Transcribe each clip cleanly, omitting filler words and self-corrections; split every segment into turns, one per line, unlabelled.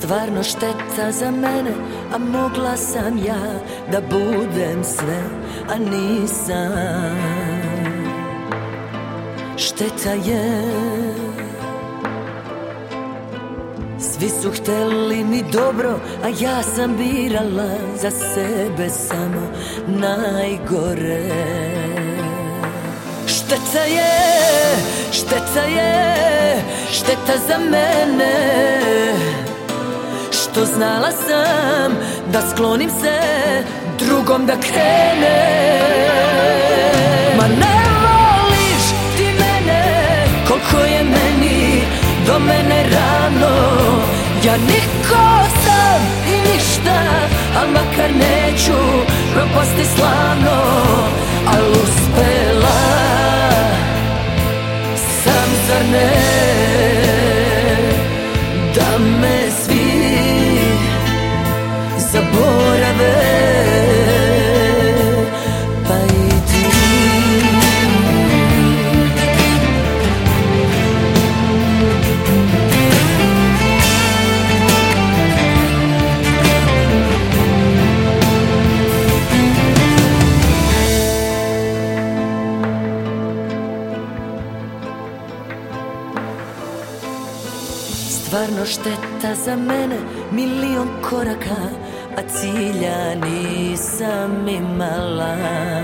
Stvarno šteta za mene, a mogla sam ja da budem sve, a nisam. Šteta je, svi su hteli mi dobro, a ja sam birala za sebe samo najgore. Šteta je, šteta je, šteta za mene, što znala sam da sklonim se drugom da krene. Ma ne voliš ti mene koliko je meni do mene rano. Ja niko sam i ništa, al makar neću propasti slavno. Al uspela sam, zar ne, da me svi zaborave, pa i ti. Stvarno šteta za mene, milion koraka, a cilja nisam imala.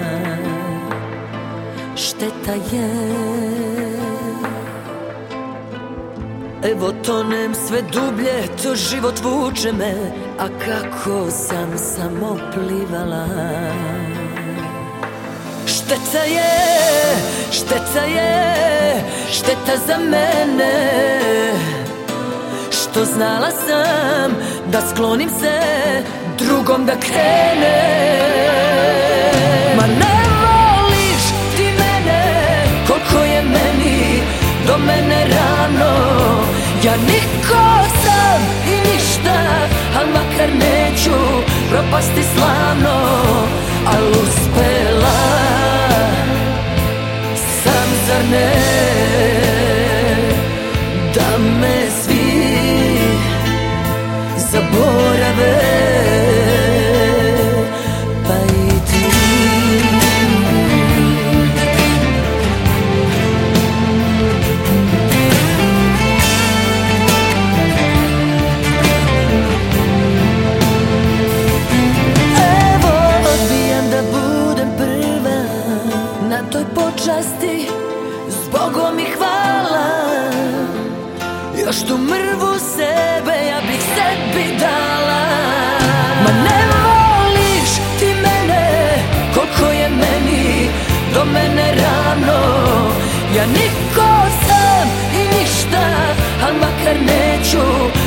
Šteta je, evo tonem sve dublje, to život vuče me, a kako sam samo plivala. Šteta je, šteta je, šteta za mene, što znala sam da sklonim se drugom da krene. Ma ne voliš ti mene koliko je meni do mene rano. Ja niko sam i ništa, al makar neću propasti slavno. Al uspela sam, zar ne, da me svi zaborave, pa i ti. Evo odbijam da budem prva na toj počasti, zbogom i hvala. Još tu mrvu sebe ja bih sebi dala. Ma ne voliš ti mene koliko je meni do mene rano. Ja niko sam i ništa, al makar neću